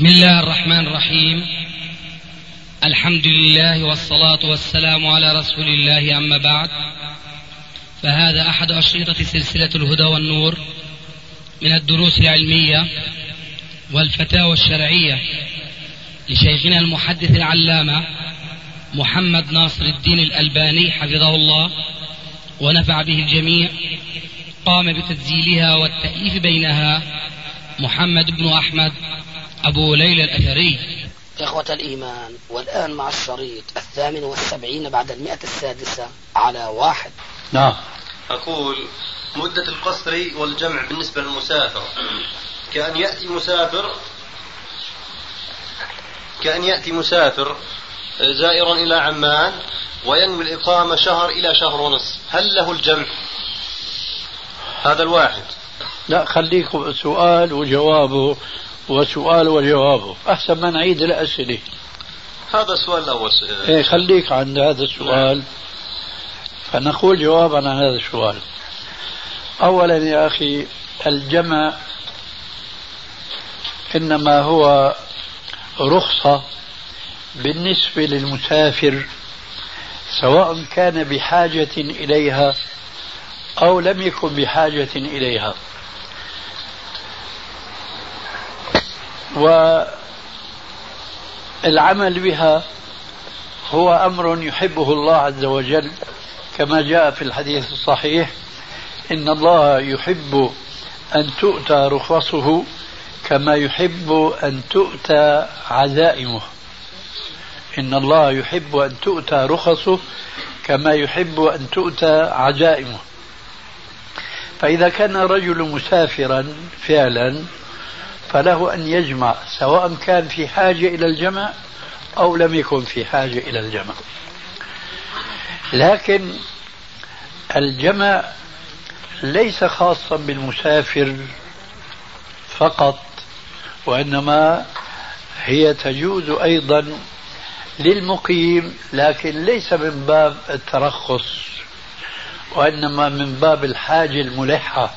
بسم الله الرحمن الرحيم. الحمد لله والصلاة والسلام على رسول الله، أما بعد، فهذا أحد أشرطة سلسلة الهدى والنور من الدروس العلمية والفتاوى الشرعية لشيخنا المحدث العلامة محمد ناصر الدين الألباني حفظه الله ونفع به الجميع. قام بتسجيلها والتأليف بينها محمد بن أحمد أبو ليلى الأثري. إخوة الإيمان، والآن مع الشريط 78 بعد 106 على 1. نعم. أقول مدة القصر والجمع بالنسبة للمسافر كأن يأتي مسافر زائرا إلى عمان وينوي الإقامة شهر إلى شهر ونصف، هل له الجمع؟ هذا الواحد. لا، خليكم سؤال وجوابه وسؤال وجوابه، أحسن ما نعيد الأسئلة. هذا السؤال الأول. خليك عند هذا السؤال. فنقول جوابا عن هذا السؤال. أولا يا أخي، الجمع إنما هو رخصة بالنسبة للمسافر، سواء كان بحاجة إليها أو لم يكن بحاجة إليها. والعمل بها هو أمر يحبه الله عز وجل، كما جاء في الحديث الصحيح: إن الله يحب أن تؤتى رخصه كما يحب أن تؤتى عزائمه. إن الله يحب أن تؤتى رخصه كما يحب أن تؤتى عزائمه. فإذا كان رجل مسافرا فعلا فله أن يجمع، سواء كان في حاجة إلى الجمع أو لم يكن في حاجة إلى الجمع. لكن الجمع ليس خاصا بالمسافر فقط، وإنما هي تجوز أيضا للمقيم، لكن ليس من باب الترخص، وإنما من باب الحاجة الملحة،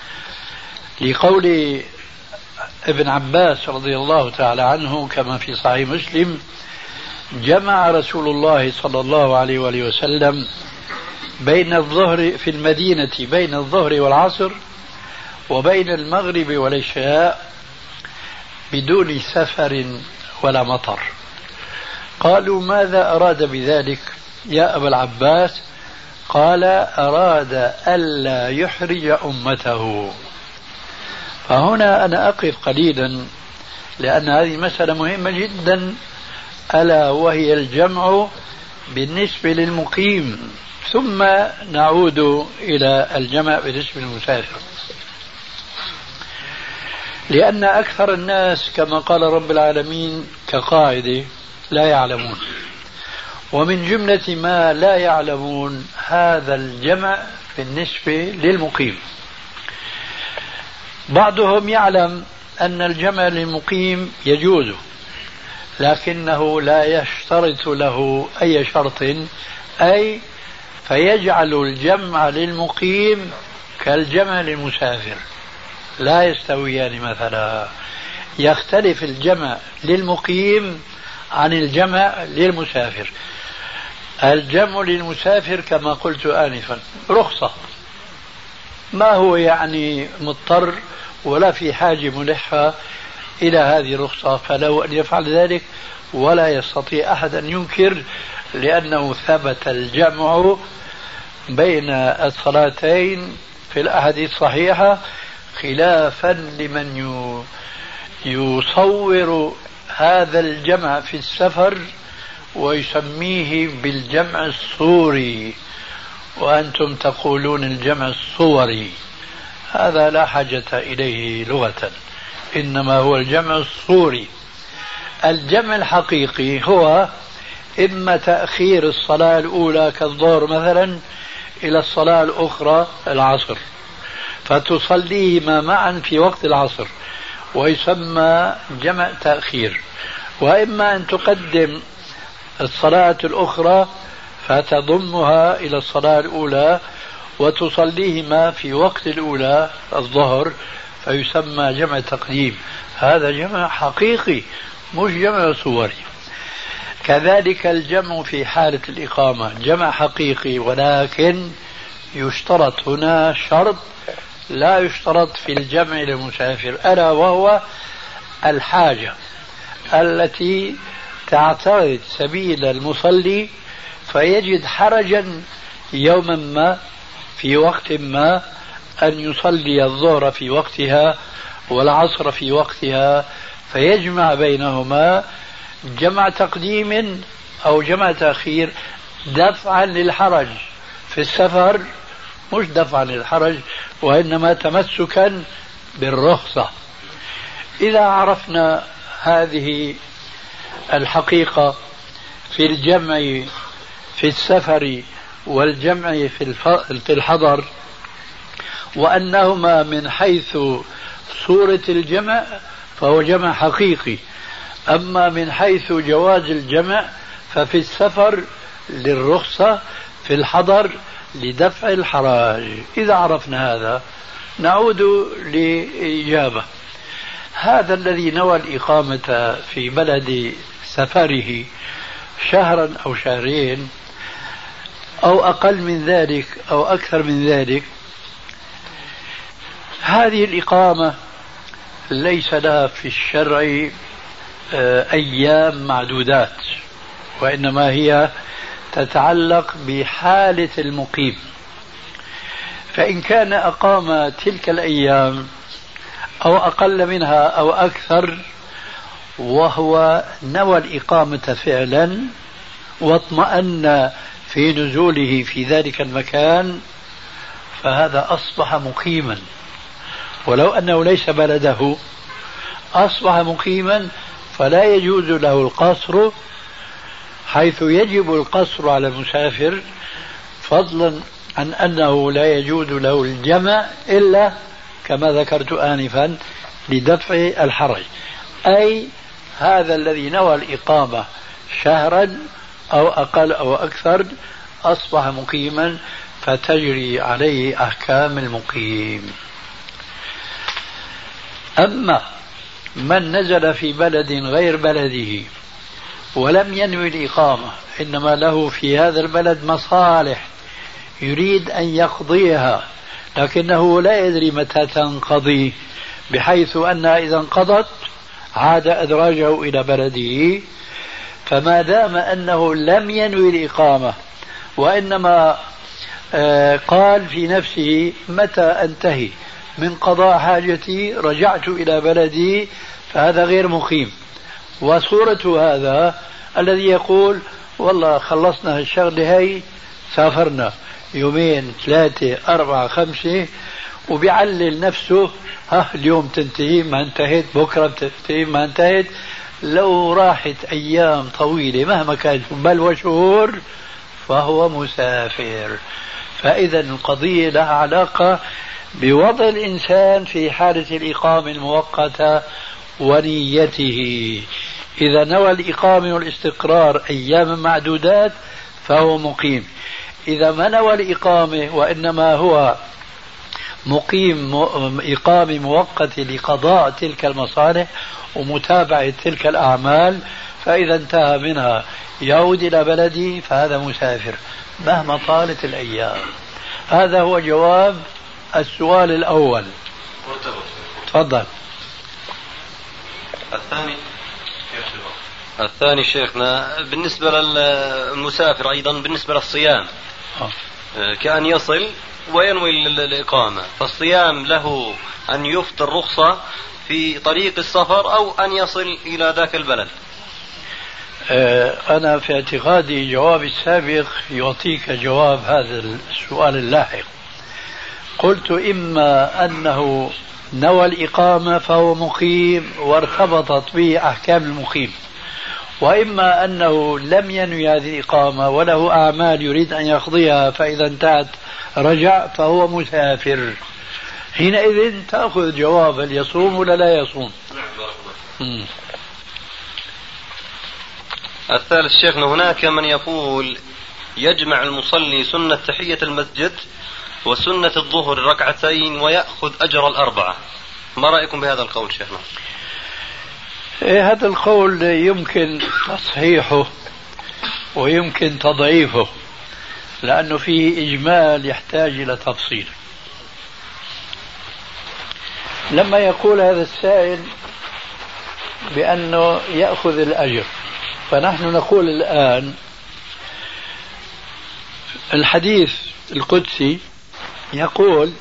لقول ابن عباس رضي الله تعالى عنه كما في صحيح مسلم: جمع رسول الله صلى الله عليه وآله وسلم بين الظهر في المدينة بين الظهر والعصر وبين المغرب والعشاء بدون سفر ولا مطر. قالوا: ماذا أراد بذلك يا أبا العباس؟ قال: أراد ألا يحرج أمته. فهنا أنا أقف قليلا، لأن هذه مسألة مهمة جدا، ألا وهي الجمع بالنسبة للمقيم، ثم نعود إلى الجمع بالنسبة للمسافر. لأن أكثر الناس كما قال رب العالمين كقاعدة لا يعلمون، ومن جملة ما لا يعلمون هذا الجمع بالنسبة للمقيم. بعضهم يعلم أن الجمع للمقيم يجوز، لكنه لا يشترط له أي شرط، أي فيجعل الجمع للمقيم كالجمع للمسافر، لا يستويان. مثلا يختلف الجمع للمقيم عن الجمع للمسافر. الجمع للمسافر كما قلت آنفا رخصة، ما هو يعني مضطر ولا في حاجة ملحة إلى هذه الرخصة، فله أن يفعل ذلك، ولا يستطيع أحد أن ينكر، لأنه ثبت الجمع بين الصلاتين في الأحاديث الصحيحة، خلافا لمن يصور هذا الجمع في السفر ويسميه بالجمع الصوري، وأنتم تقولون الجمع الصوري. هذا لا حاجة إليه لغة، إنما هو الجمع الصوري. الجمع الحقيقي هو إما تأخير الصلاة الأولى كالظهر مثلا إلى الصلاة الأخرى العصر، فتصليهما معا في وقت العصر ويسمى جمع تأخير، وإما أن تقدم الصلاة الأخرى فتضمها إلى الصلاة الأولى وتصليهما في وقت الأولى الظهر فيسمى جمع تقديم. هذا جمع حقيقي مش جمع صوري. كذلك الجمع في حالة الإقامة جمع حقيقي، ولكن يشترط هنا شرط لا يشترط في الجمع للمسافر، ألا وهو الحاجة التي تعترض سبيل المصلي فيجد حرجا يوما ما في وقت ما أن يصلي الظهر في وقتها والعصر في وقتها، فيجمع بينهما جمع تقديم أو جمع تأخير دفعا للحرج في السفر، مش دفعا للحرج وإنما تمسكا بالرخصة. إذا عرفنا هذه الحقيقة في الجمع في السفر والجمع في الحضر، وأنهما من حيث صورة الجمع فهو جمع حقيقي، أما من حيث جواز الجمع ففي السفر للرخصة، في الحضر لدفع الحرج. إذا عرفنا هذا نعود لإجابة. هذا الذي نوى الإقامة في بلد سفره شهرا أو شهرين أو أقل من ذلك أو أكثر من ذلك، هذه الإقامة ليس لها في الشرع أيام معدودات، وإنما هي تتعلق بحالة المقيم. فإن كان أقام تلك الأيام أو أقل منها أو أكثر وهو نوى الإقامة فعلا واطمأن في نزوله في ذلك المكان فهذا أصبح مقيما، ولو أنه ليس بلده أصبح مقيما، فلا يجوز له القصر حيث يجب القصر على المسافر، فضلا عن أنه لا يجوز له الجمع إلا كما ذكرت آنفا لدفع الحرج. أي هذا الذي نوى الإقامة شهرا أو أقل أو أكثر أصبح مقيما فتجري عليه أحكام المقيم. أما من نزل في بلد غير بلده ولم ينوي الإقامة، إنما له في هذا البلد مصالح يريد أن يقضيها لكنه لا يدري متى تنقضي، بحيث أنها إذا انقضت عاد أدراجه إلى بلده، فما دام أنه لم ينوي الإقامة وإنما قال في نفسه متى أنتهي من قضاء حاجتي رجعت إلى بلدي، فهذا غير مقيم. وصورة هذا الذي يقول والله خلصنا الشغلة هاي سافرنا يومين 3 4 5 وبيعلل نفسه اليوم تنتهي ما انتهت، بكرة بتنتهي ما انتهت، لو راحت أيام طويلة مهما كانت بل وشهور فهو مسافر. فإذا القضية لها علاقة بوضع الإنسان في حالة الإقامة المؤقتة ونيته. إذا نوى الإقامة والاستقرار أيام معدودات فهو مقيم. إذا ما نوى الإقامة وإنما هو مقيم إقامة مؤقتة لقضاء تلك المصالح ومتابعة تلك الأعمال، فإذا انتهى منها يعود إلى بلده فهذا مسافر مهما طالت الأيام. هذا هو جواب السؤال الأول. تفضل. الثاني شيخنا بالنسبة للمسافر أيضا بالنسبة للصيام كأن يصل وينوي الإقامة، فالصيام له أن يفطر رخصة في طريق السفر أو أن يصل إلى ذاك البلد؟ أنا في اعتقادي جواب السابق يعطيك جواب هذا السؤال اللاحق. قلت إما أنه نوى الإقامة فهو مقيم وارتبطت به أحكام المقيم، وإما أنه لم ينوي هذه الإقامة وله أعمال يريد أن يقضيها فإذا انتهت رجع فهو مسافر. حينئذ تأخذ جواب هل يصوم ولا لا يصوم. الثالث شيخنا هناك من يقول يجمع المصلي سنة تحية المسجد وسنة الظهر ركعتين ويأخذ أجر الأربعة، ما رأيكم بهذا القول شيخنا؟ هذا القول يمكن تصحيحه ويمكن تضعيفه، لأنه فيه إجمال يحتاج إلى تفصيل. لما يقول هذا السائل بأنه يأخذ الأجر، فنحن نقول الآن الحديث القدسي يقول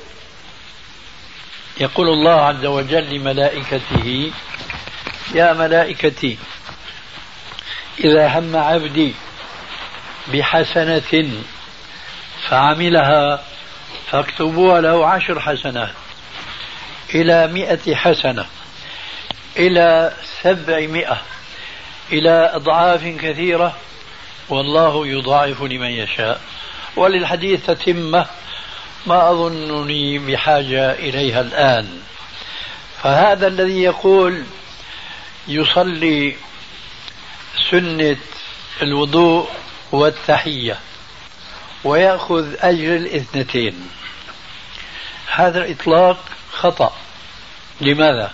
الله عز وجل لملائكته: يا ملائكتي إذا هم عبدي بحسنة فعملها فاكتبوها له 10 حسنات، إلى 100 حسنة، إلى 700، إلى أضعاف كثيرة، والله يضاعف لمن يشاء. وللحديث تتمة ما أظنني بحاجة إليها الآن. فهذا الذي يقول يصلي سنة الوضوء والتحية ويأخذ أجر الاثنتين، هذا الإطلاق خطأ. لماذا؟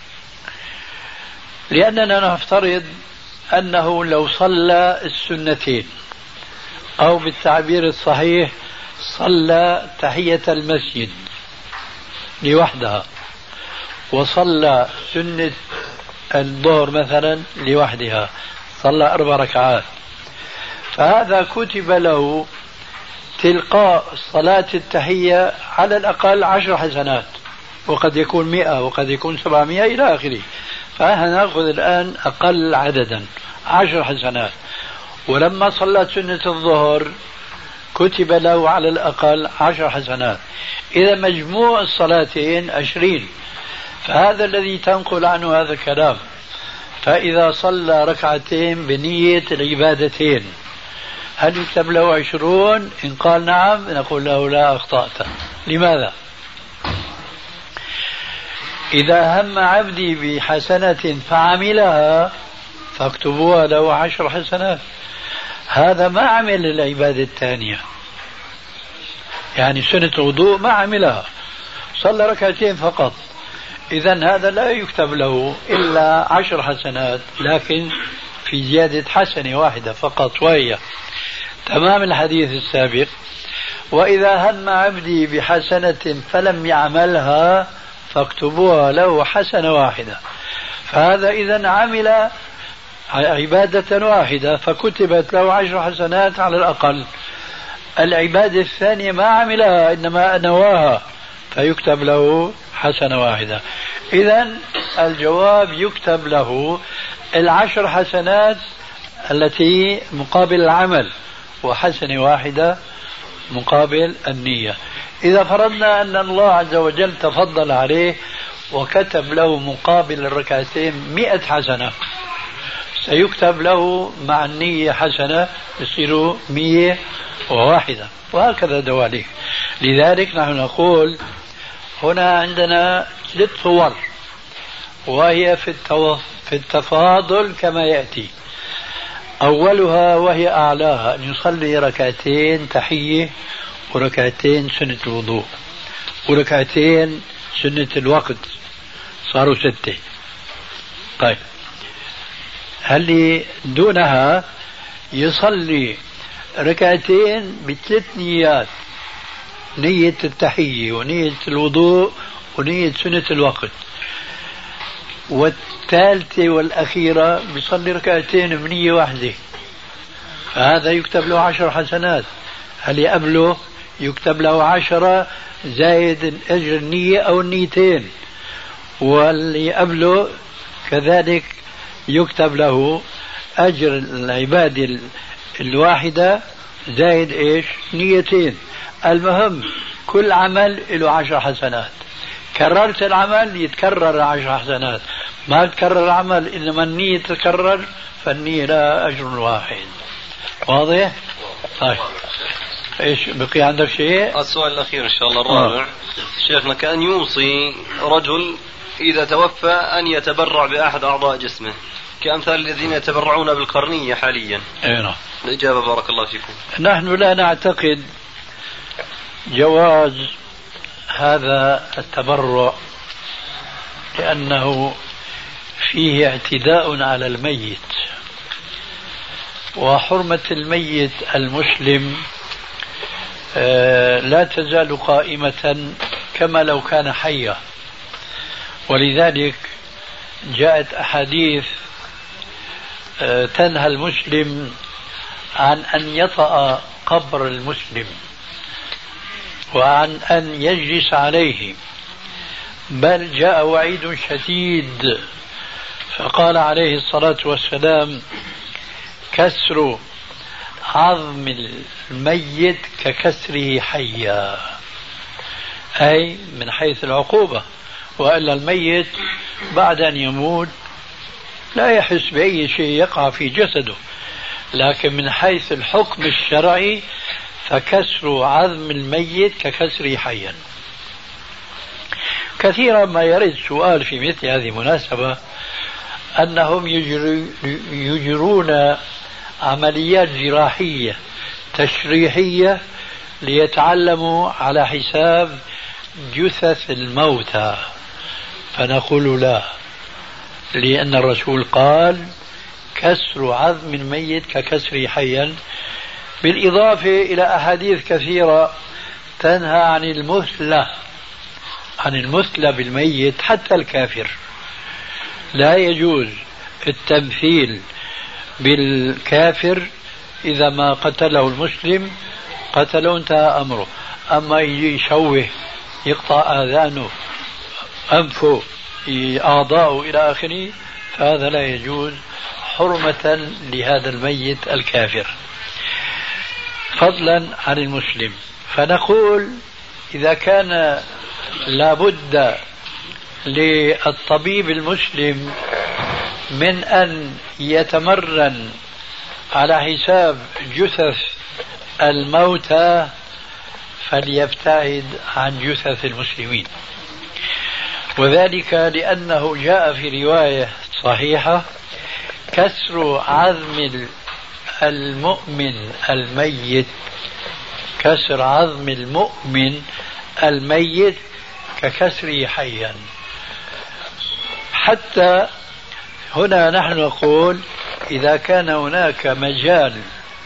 لأننا نفترض أنه لو صلى السنتين، أو بالتعبير الصحيح صلى تحية المسجد لوحدها، وصلى سنة الظهر مثلا لوحدها، صلى 4 ركعات، فهذا كتب له تلقاء صلاة التحية على الأقل 10 حسنات، وقد يكون 100 وقد يكون 700 إلى آخره. فنأخذ الآن أقل عددا 10 حسنات. ولما صلى سنة الظهر كتب له على الأقل 10 حسنات. إذا مجموع الصلاتين 20. فهذا الذي تنقل عنه هذا الكلام. فإذا صلى ركعتين بنية العبادتين هل يكتب له 20؟ إن قال نعم نقول له لا، أخطأت. لماذا؟ إذا هم عبدي بحسنة فعملها فاكتبوها له 10 حسنات. هذا ما عمل العبادة الثانية، يعني سنة الوضوء ما عملها، صلى ركعتين فقط. إذن هذا لا يكتب له إلا 10 حسنات، لكن في زيادة حسنة واحدة فقط، وهي تمام الحديث السابق: وإذا هم عبدي بحسنة فلم يعملها فاكتبوها له حسنة واحدة. فهذا إذن عمل عبادة واحدة فكتبت له 10 حسنات على الأقل. العبادة الثانية ما عملها إنما نواها فيكتب له حسنة واحدة. إذن الجواب يكتب له 10 حسنات التي مقابل العمل، وحسنة واحدة مقابل النية. إذا فرضنا أن الله عز وجل تفضل عليه وكتب له مقابل الركعتين 100 حسنة، سيكتب له مع النية حسنة، يصير 101، وهكذا دواليك. لذلك نحن نقول هنا عندنا 3 صور، وهي في التفاضل كما يأتي. أولها وهي أعلاها أن يصلي ركعتين تحية، وركعتين سنة الوضوء، وركعتين سنة الوقت، صاروا 6. طيب، هل دونها يصلي ركعتين ب3 نيات: نية التحية ونية الوضوء ونية سنة الوقت، والثالثة والأخيرة بيصلي ركعتين بنية واحدة، فهذا يكتب له 10 حسنات. هل يقبله؟ يكتب له 10 زائد أجر النية أو النيتين. واللي قبله كذلك يكتب له أجر العبادة الواحدة زائد إيش؟ نيتين. المهم كل عمل له 10 حسنات. كررت العمل يتكرر 10 حسنات، ما تكرر العمل إنما النية تتكرر، فالنية لا أجر واحد. واضح؟ طيب، ايش بقي عندك شيء؟ السؤال الأخير إن شاء الله الرابع. شيخنا، كان يوصي رجل إذا توفى أن يتبرع بأحد أعضاء جسمه، كأمثال الذين يتبرعون بالقرنية حاليا. نعم. الإجابة بارك الله فيكم. نحن لا نعتقد جواز هذا التبرع لأنه فيه اعتداء على الميت، وحرمة الميت المسلم لا تزال قائمة كما لو كان حيا. ولذلك جاءت أحاديث تنهى المسلم عن أن يطأ قبر المسلم وعن أن يجلس عليه، بل جاء وعيد شديد فقال عليه الصلاة والسلام: كسر عظم الميت ككسره حيا، أي من حيث العقوبة، وإلا الميت بعد أن يموت لا يحس بأي شيء يقع في جسده، لكن من حيث الحكم الشرعي فكسر عظم الميت ككسره حيا. كثيرا ما يرد سؤال في مثل هذه المناسبة أنهم يجرون عمليات جراحية تشريحية ليتعلموا على حساب جثث الموتى، فنقول لا، لأن الرسول قال: كسر عظم الميت ككسره حيا، بالإضافة إلى أحاديث كثيرة تنهى عن المثلى بالميت. حتى الكافر لا يجوز التمثيل بالكافر، إذا ما قتله المسلم قتله انتهى أمره. أما يجي يشوه، يقطع آذانه، أنفه، أعضاءه إلى آخره، فهذا لا يجوز حرمة لهذا الميت الكافر، فضلا عن المسلم. فنقول إذا كان لابد للطبيب المسلم من أن يتمرن على حساب جثث الموتى فليبتعد عن جثث المسلمين، وذلك لأنه جاء في رواية صحيحة: كسر عظم المؤمن الميت، كسر عظم المؤمن الميت ككسره حيا. حتى هنا نحن نقول إذا كان هناك مجال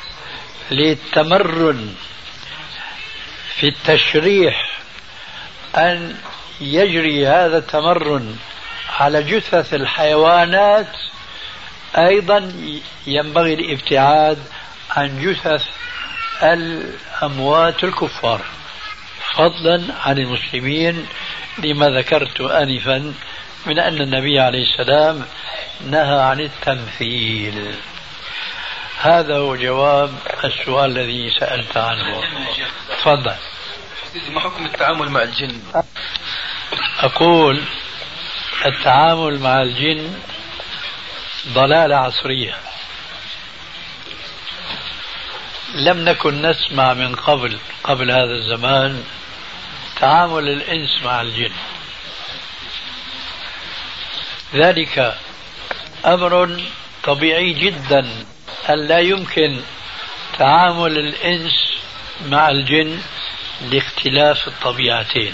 للتمرن في التشريح أن يجري هذا التمرن على جثث الحيوانات، أيضا ينبغي الابتعاد عن جثث الأموات الكفار، فضلا عن المسلمين، لما ذكرت آنفا من أن النبي عليه السلام نهى عن التمثيل. هذا هو جواب السؤال الذي سألت عنه. تفضل. ما حكم التعامل مع الجن؟ أقول التعامل مع الجن ضلالة عصرية، لم نكن نسمع من قبل هذا الزمان تعامل الإنس مع الجن. ذلك أمر طبيعي جدا أن لا يمكن تعامل الإنس مع الجن لاختلاف الطبيعتين.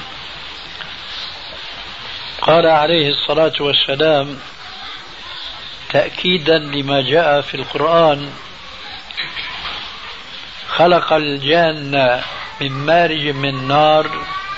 قال عليه الصلاة والسلام تأكيدا لما جاء في القرآن: خلق الجن من مارج من نار.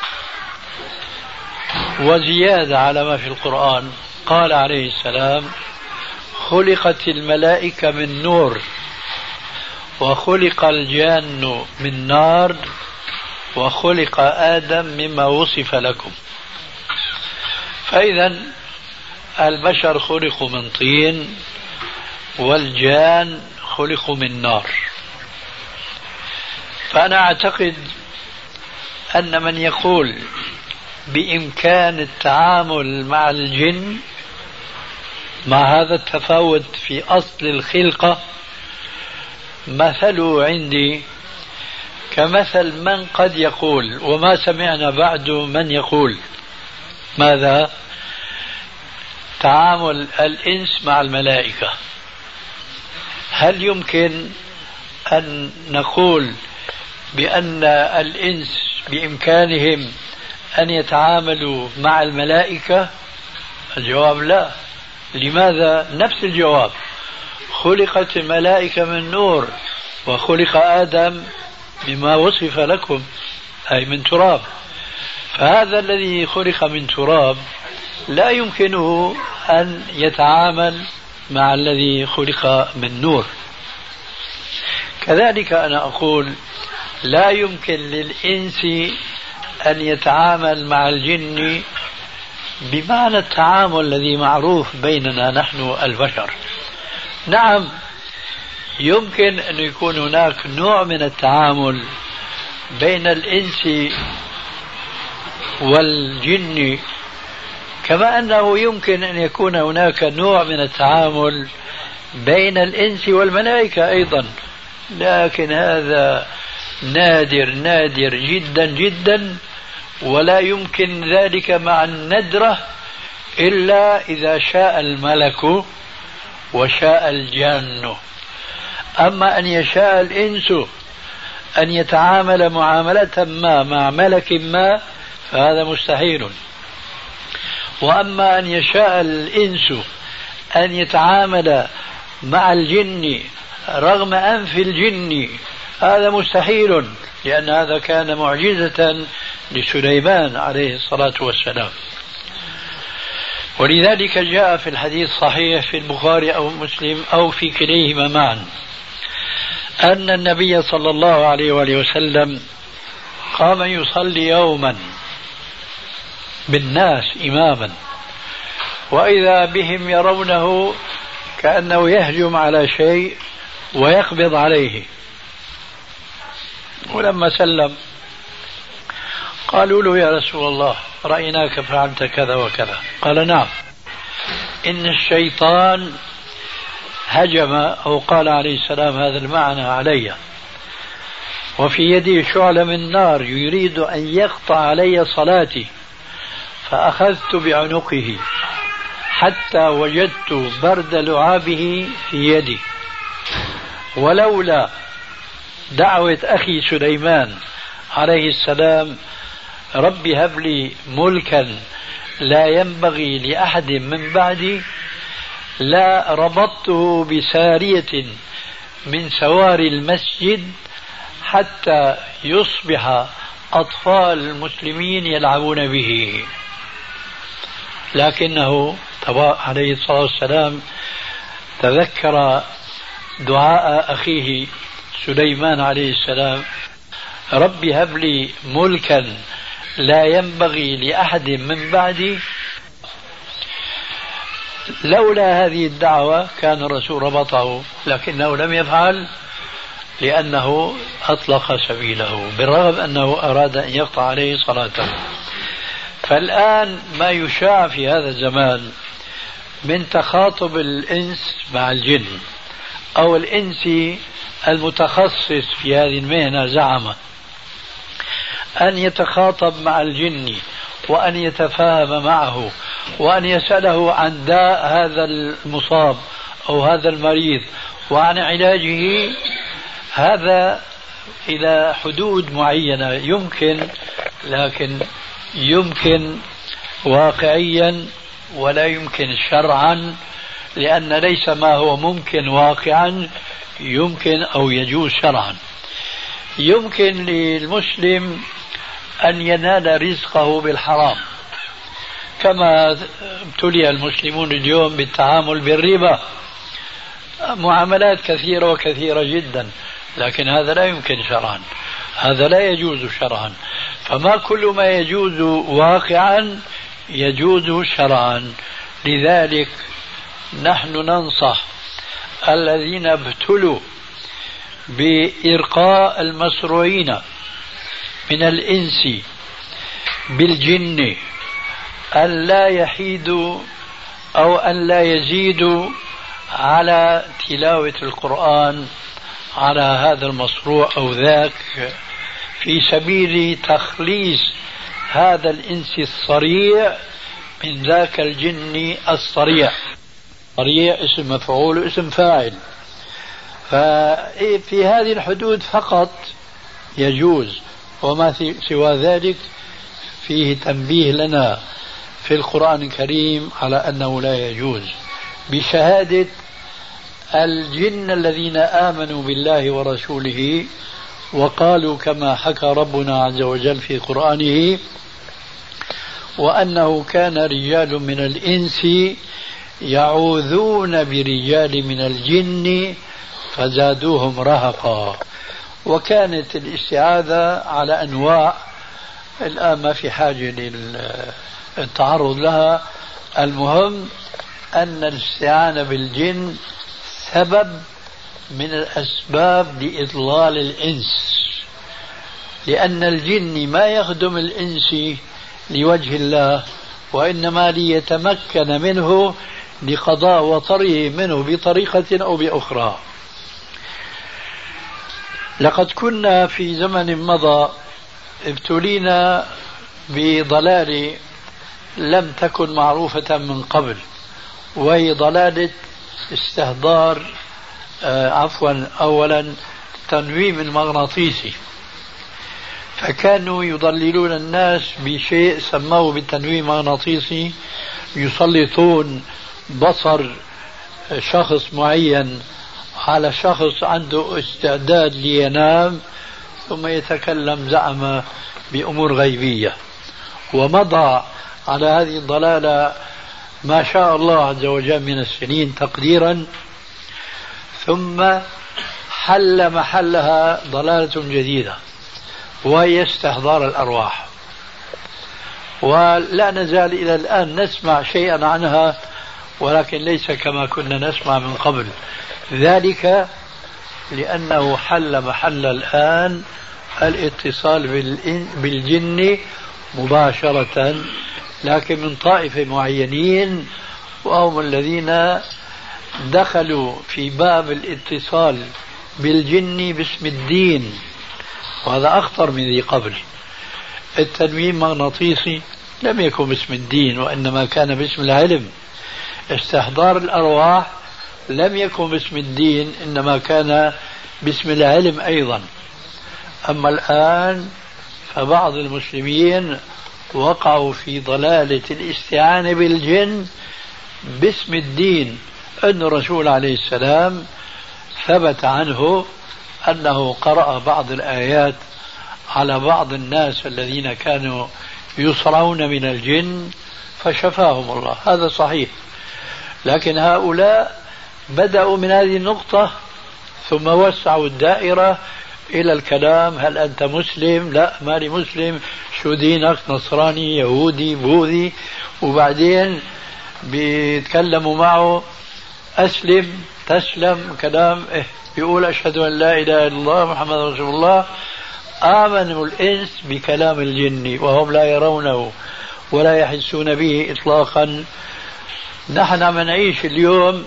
وزيادة على ما في القرآن قال عليه السلام: خلقت الملائكة من نور، وخلق الجن من نار، وخلق آدم مما وصف لكم. فإذا البشر خلقوا من طين، والجان خلقوا من نار. فأنا أعتقد أن من يقول بإمكان التعامل مع الجن مع هذا التفاوت في أصل الخلقة مثله عندي كمثل من قد يقول، وما سمعنا بعد من يقول ماذا؟ تعامل الإنس مع الملائكة. هل يمكن أن نقول بأن الإنس بإمكانهم أن يتعاملوا مع الملائكة؟ الجواب لا. لماذا؟ نفس الجواب، خلقت الملائكة من نور وخلق آدم بما وصف لكم أي من تراب، فهذا الذي خلق من تراب لا يمكنه أن يتعامل مع الذي خلق من نور. كذلك أنا أقول لا يمكن للإنس أن يتعامل مع الجن بمعنى التعامل الذي معروف بيننا نحن البشر. نعم يمكن أن يكون هناك نوع من التعامل بين الإنس والجن، كما أنه يمكن أن يكون هناك نوع من التعامل بين الإنس والملائكة أيضا، لكن هذا نادر نادر جدا جدا، ولا يمكن ذلك مع الندرة إلا إذا شاء الملك وشاء الجان. أما أن يشاء الإنس أن يتعامل معاملة ما مع ملك ما فهذا مستحيل، وأما أن يشاء الإنس أن يتعامل مع الجن رغم أنف الجن هذا مستحيل، لأن هذا كان معجزة لسليمان عليه الصلاة والسلام. ولذلك جاء في الحديث الصحيح في البخاري أو مسلم أو في كليهما معا أن النبي صلى الله عليه وآله وسلم قام يصلي يوما بالناس إماما، وإذا بهم يرونه كأنه يهجم على شيء ويقبض عليه، ولما سلم قالوا له يا رسول الله رأيناك فعلت كذا وكذا، قال نعم إن الشيطان هجم أو قال عليه السلام هذا المعنى علي، وفي يدي شعلة من نار يريد أن يقطع علي صلاتي، فأخذت بعنقه حتى وجدت برد لعابه في يدي، ولولا دعوة أخي سليمان عليه السلام رب هب لي ملكا لا ينبغي لأحد من بعدي لا ربطته بسارية من سواري المسجد حتى يصبح أطفال المسلمين يلعبون به. لكنه عليه الصلاة والسلام تذكر دعاء أخيه سليمان عليه السلام رب هب لي ملكا لا ينبغي لأحد من بعدي، لولا هذه الدعوة كان الرسول ربطه، لكنه لم يفعل لأنه أطلق سبيله بالرغم أنه أراد أن يقطع عليه صلاته. فالآن ما يشاع في هذا الزمان من تخاطب الإنس مع الجن أو الإنس المتخصص في هذه المهنة زعم أن يتخاطب مع الجن وأن يتفاهم معه وأن يسأله عن داء هذا المصاب أو هذا المريض وعن علاجه، هذا إلى حدود معينة يمكن، لكن يمكن واقعيا ولا يمكن شرعا، لأن ليس ما هو ممكن واقعا يمكن أو يجوز شرعا. يمكن للمسلم أن ينال رزقه بالحرام، كما ابتلي المسلمون اليوم بالتعامل بالربا، معاملات كثيرة وكثيرة جدا، لكن هذا لا يمكن شرعا، هذا لا يجوز شرعا. فما كل ما يجوز واقعا يجوز شرعا. لذلك نحن ننصح الذين ابتلوا بإرقاء المسروعين من الإنس بالجن أن لا يحيدوا أو أن لا يزيدوا على تلاوة القرآن على هذا المصروع أو ذاك في سبيل تخليص هذا الإنس الصريع من ذاك الجن الصريع. صريع اسم مفعول واسم فاعل، ففي هذه الحدود فقط يجوز، وما سوى ذلك فيه تنبيه لنا في القرآن الكريم على أنه لا يجوز، بشهادة الجن الذين آمنوا بالله ورسوله وقالوا كما حكى ربنا عز وجل في قرآنه: وأنه كان رجال من الإنس يعوذون برجال من الجن فزادوهم رهقا. وكانت الاستعاذة على أنواع، الآن ما في حاجة للتعرض لها. المهم أن الاستعانة بالجن سبب من الأسباب لإضلال الإنس، لأن الجن ما يخدم الإنس لوجه الله، وإنما ليتمكن منه لقضاء وطره منه بطريقة أو بأخرى. لقد كنا في زمن مضى ابتلينا بضلال لم تكن معروفة من قبل، وهي ضلالة استهدار أولا تنويم المغناطيسي. فكانوا يضللون الناس بشيء سموه بالتنويم المغناطيسي، يسلطون بصر شخص معين على شخص عنده استعداد لينام، ثم يتكلم زعم بأمور غيبية. ومضى على هذه الضلالة ما شاء الله عز وجل من السنين تقديرا، ثم حل محلها ضلالة جديدة وهي استحضار الأرواح، ولا نزال إلى الآن نسمع شيئا عنها، ولكن ليس كما كنا نسمع من قبل. ذلك لأنه حل محل الآن الاتصال بالجن مباشرة، لكن من طائفة معينين، وهم الذين دخلوا في باب الاتصال بالجن باسم الدين، وهذا أخطر من ذي قبل. التنويم المغناطيسي لم يكن باسم الدين، وإنما كان باسم العلم. استحضار الأرواح لم يكن باسم الدين، إنما كان باسم العلم أيضا. أما الآن فبعض المسلمين وقعوا في ضلالة الاستعانة بالجن باسم الدين. أن الرسول عليه السلام ثبت عنه أنه قرأ بعض الآيات على بعض الناس الذين كانوا يصرعون من الجن فشفاهم الله، هذا صحيح. لكن هؤلاء بدأوا من هذه النقطة ثم وسعوا الدائرة إلى الكلام: هل أنت مسلم؟ لا، مالي مسلم، شو دينك؟ نصراني، يهودي، بوذي. وبعدين بيتكلموا معه: أسلم، تسلم، كلام يقول أشهد أن لا إله إلا الله محمد رسول الله. آمنوا الإنس بكلام الجن وهم لا يرونه ولا يحسون به إطلاقا. نحن عم نعيش اليوم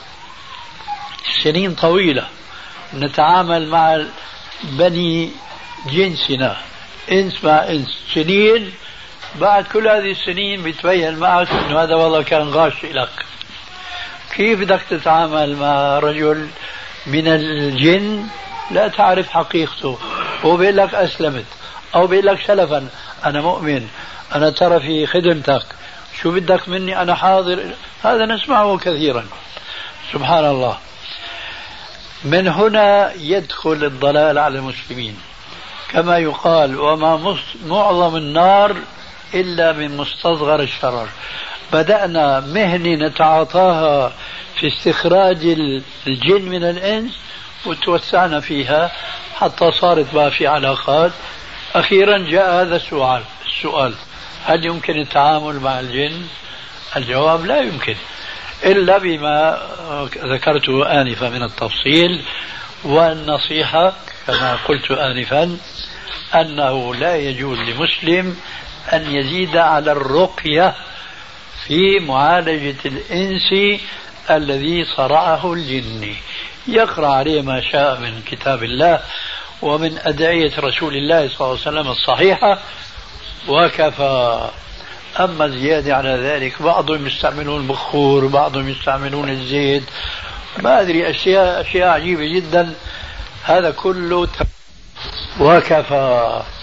سنين طويلة نتعامل مع بني جنسنا، إنس مع إنس، سنين. بعد كل هذه السنين بيتبين معك أنه هذا والله كان غاش لك. كيف بدك تتعامل مع رجل من الجن لا تعرف حقيقته، هو بيقول لك أسلمت، أو بيقول لك سلفا أنا مؤمن، أنا ترى في خدمتك، شو بدك مني، أنا حاضر. هذا نسمعه كثيرا، سبحان الله. من هنا يدخل الضلال على المسلمين، كما يقال: وما معظم النار إلا من مستصغر الشرر. بدأنا مهنة نتعاطاها في استخراج الجن من الإنس، وتوسعنا فيها حتى صارت بقى في علاقات. أخيرا جاء هذا السؤال: هل يمكن التعامل مع الجن؟ الجواب: لا يمكن، إلا بما ذكرته آنفا من التفصيل. والنصيحة كما قلت آنفا أنه لا يجوز لمسلم أن يزيد على الرقية في معالجة الإنس الذي صرعه الجن. يقرأ عليه ما شاء من كتاب الله ومن أدعية رسول الله صلى الله عليه وسلم الصحيحة وكفى. أما زيادة على ذلك، بعضهم يستعملون البخور، بعضهم يستعملون الزيت، ما أدري، أشياء عجيبة جدا. هذا كله وكفى.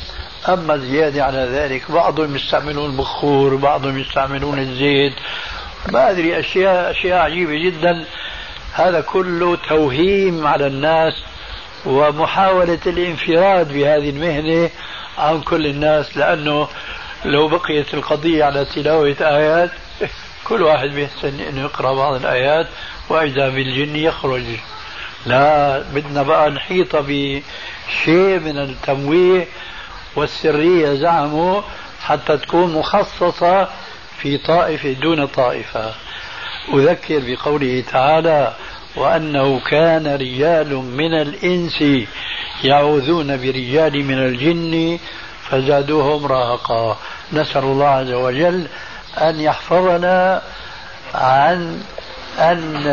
أما زيادة على ذلك بعضهم يستعملون البخور، بعضهم يستعملون الزيت، ما أدري، أشياء عجيبة جدا. هذا كله توهيم على الناس ومحاولة الانفراد بهذه المهنة عن كل الناس، لأنه لو بقيت القضية على تلاوة آيات كل واحد بيحسن أنه يقرأ بعض الآيات وإذا بالجن يخرج. لا، بدنا بقى نحيط بشيء من التمويه والسرية زعموا حتى تكون مخصصة في طائفة دون طائفة. أذكر بقوله تعالى: وأنه كان رجال من الإنس يعوذون برجال من الجن فزادوهم رهقا. نسأل الله عز وجل أن يحفظنا عن أن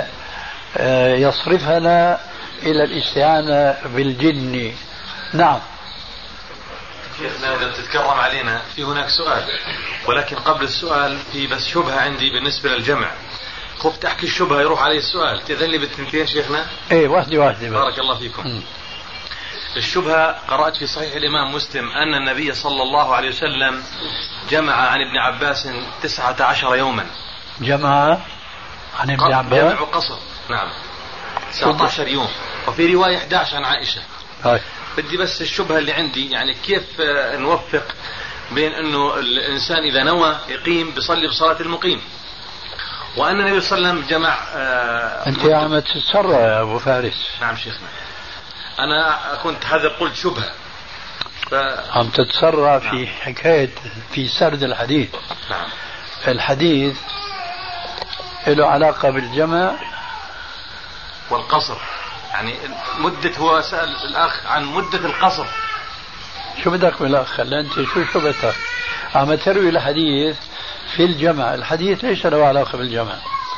يصرفنا إلى الاستعانة بالجن. نعم. شيخنا إذا بتتكرم علينا في هناك سؤال، ولكن قبل السؤال في بس شبهة عندي بالنسبة للجمع. خفت أحكي الشبهة يروح علي السؤال، تأذن لي بالتنتين شيخنا؟ إيه، واحدة بارك الله فيكم. الشبهة، قرأت في صحيح الإمام مسلم أن النبي صلى الله عليه وسلم جمع عن ابن عباس 19 يوما. جمع عن ابن عباس؟ جمع وقصر، نعم، 19 يوم. وفي رواية 11 عن عائشة. هاي. بدي بس الشبهة اللي عندي، يعني كيف نوفق بين أنه الإنسان إذا نوى يقيم بيصلي بصلاة المقيم، وأن النبي صلى الله عليه وسلم جمع أنت عم تتسرع يا أبو فارس. نعم شيخنا، أنا كنت هذا قلت شبهة عم تتسرع في حكاية في سرد الحديث. نعم. الحديث له علاقة بالجمع والقصر، يعني مدة، هو سأل الأخ عن مدة القصر. شو بدك من الأخ؟ أنت شو شبهتك؟ عم تروي الحديث في الجمع. الحديث ليس له علاقة بالجمع.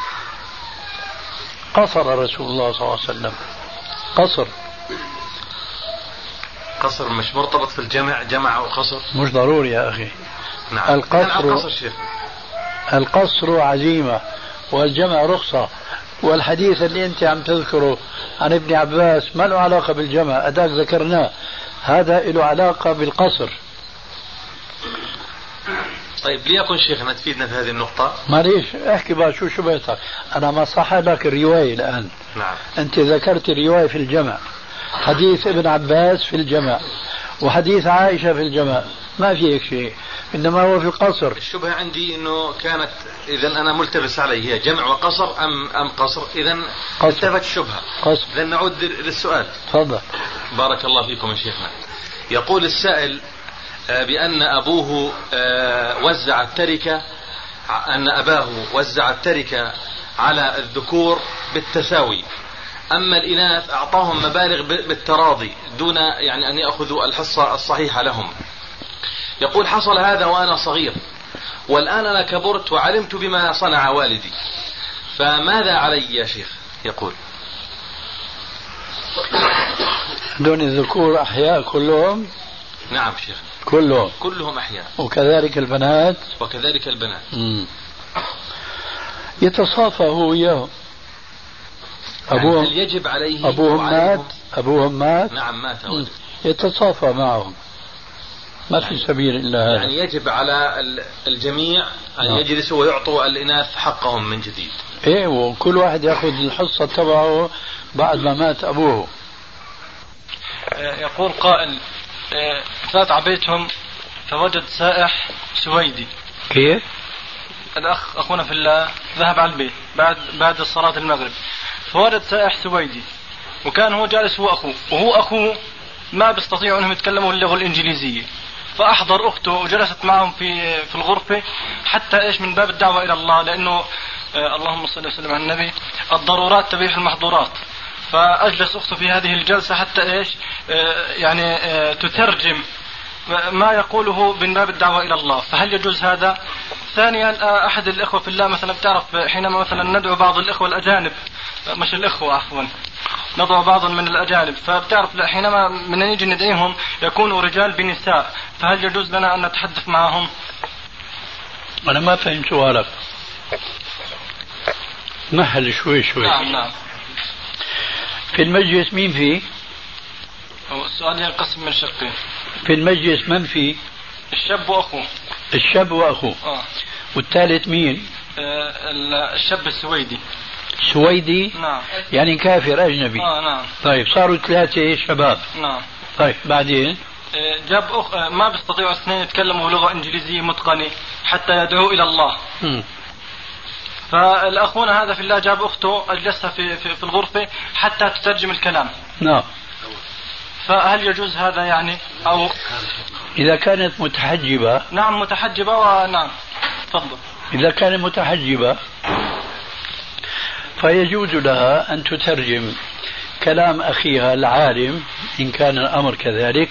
قصر رسول الله صلى الله عليه وسلم، قصر مش مرتبط في الجمع، جمع وقصر مش ضروري يا أخي. نعم. القصر عزيمة والجمع رخصة. والحديث اللي أنت عم تذكره عن ابن عباس ما له علاقة بالجمع، أداك ذكرناه، هذا له علاقة بالقصر. طيب ليكن شيخنا تفيدنا في هذه النقطة. معليش احكي بقى شو شبهتك. أنا ما صح لك الرواية الآن. نعم. أنت ذكرت الرواية في الجمع، حديث ابن عباس في الجمع وحديث عائشة في الجمع، ما في هيك شيء، إنما هو في القصر. الشبهة عندي إنه كانت، إذا أنا ملتبس علي، هي جمع وقصر أم قصر؟ إذا التفت الشبهة. قصر. إذا نعود للسؤال. تفضل. بارك الله فيكم يا شيخنا. يقول السائل بأن أبوه وزع التركة، أن أباه وزع التركة على الذكور بالتساوي، أما الإناث أعطاهم مبالغ بالتراضي دون يعني أن يأخذوا الحصة الصحيحة لهم. يقول حصل هذا وأنا صغير، والآن أنا كبرت وعلمت بما صنع والدي، فماذا علي يا شيخ؟ يقول دون الذكور أحياء كلهم. نعم شيخ، كلهم أحياء، وكذلك البنات. يتصافى هو وياهم. أبوهم يجب عليه. أبوهم مات. نعم مات. يتصافى معهم، ما في سبيل إلا هذا. يعني يجب على الجميع أن يجلسوا ويعطوا الإناث حقهم من جديد. إيه، وكل واحد يأخذ الحصة تبعه بعد ما مات أبوه. يقول قائل: فات عبيتهم فوجد سائح سويدي. كيف؟ الأخ أخونا في الله ذهب على البيت بعد صلاة المغرب، فوجد سائح سويدي، وكان هو جالس وهو أخوه ما بيستطيعوا أنهم يتكلموا اللغة الإنجليزية، فأحضر أخته وجلست معهم في الغرفة حتى من باب الدعوة إلى الله، لأنه اللهم صل وسلم على النبي، الضرورات تبيح المحظورات. فأجلس أخته في هذه الجلسة حتى يعني تترجم ما يقوله من باب الدعوة إلى الله. فهل يجوز هذا؟ ثانيا، أحد الإخوة في الله مثلا بتعرف حينما مثلا ندعو بعض الإخوة الأجانب، مش الإخوة عفوا، ندعو بعض من الأجانب، فبتعرف حينما من نيجي ندعيهم يكونوا رجال بنساء، فهل يجوز لنا أن نتحدث معهم؟ أنا ما فهمت سؤالك، مهل شوي. نعم. في المجلس مين فيه؟ السؤال ينقسم من شقين. في المجلس من فيه؟ الشاب وأخوه. الشاب وأخوه. والثالث مين؟ الشاب السويدي. سويدي؟ نعم. يعني كافر أجنبي. نعم. طيب صاروا 3 شباب. نعم. طيب بعدين؟ جاب ما بيستطيعوا اثنين يتكلموا لغة إنجليزية متقنة حتى يدعوا إلى الله. فالأخونا هذا في الله جاب أخته أجلسها في الغرفة حتى تترجم الكلام. نعم. فهل يجوز هذا يعني أو إذا كانت متحجبة؟ نعم متحجبة. ونعم تفضل. إذا كانت متحجبة فيجوز لها أن تترجم كلام أخيها العالم إن كان الأمر كذلك،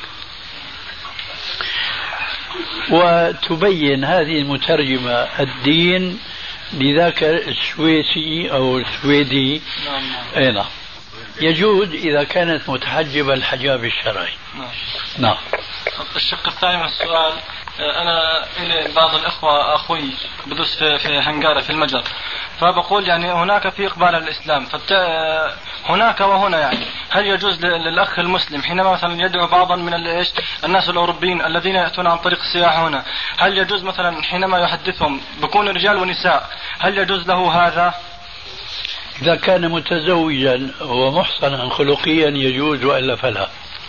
وتبين هذه المترجمة الدين لذاك السويسي أو السويدي. نعم. يجوز إذا كانت متحجبة الحجاب الشرعي. نعم. الشق الثاني من السؤال، أنا إلي بعض الإخوة أخوي بدرس في هنغاريا في المجر، فبقول يعني هناك في إقبال على الإسلام هناك وهنا، يعني هل يجوز للأخ المسلم حينما مثلا يدعو بعضا من الناس الأوروبيين الذين يأتون عن طريق السياحة هنا، هل يجوز مثلا حينما يحدثهم بكون رجال ونساء، هل يجوز له هذا؟ إذا كان متزوجا ومحصنا خلقيا يجوز، وإلا فلا.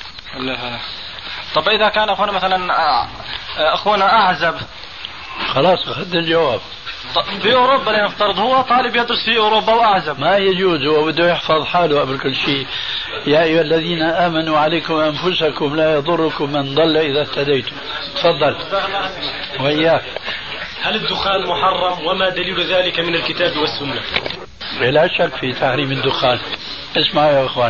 طب إذا كان أخونا مثلا أخونا أعزب؟ خلاص أخذت الجواب. في أوروبا لنفترض هو طالب يدرس في أوروبا وأعزب، ما يجوز، هو بده يحفظ حاله قبل كل شيء. يا أيها الذين آمنوا عليكم أنفسكم لا يضركم من ضل إذا اهتديتم. تفضل. وإياك. هل الدخان محرم وما دليل ذلك من الكتاب والسنة؟ لا شك في تحريم الدخان. اسمعوا يا أخوان.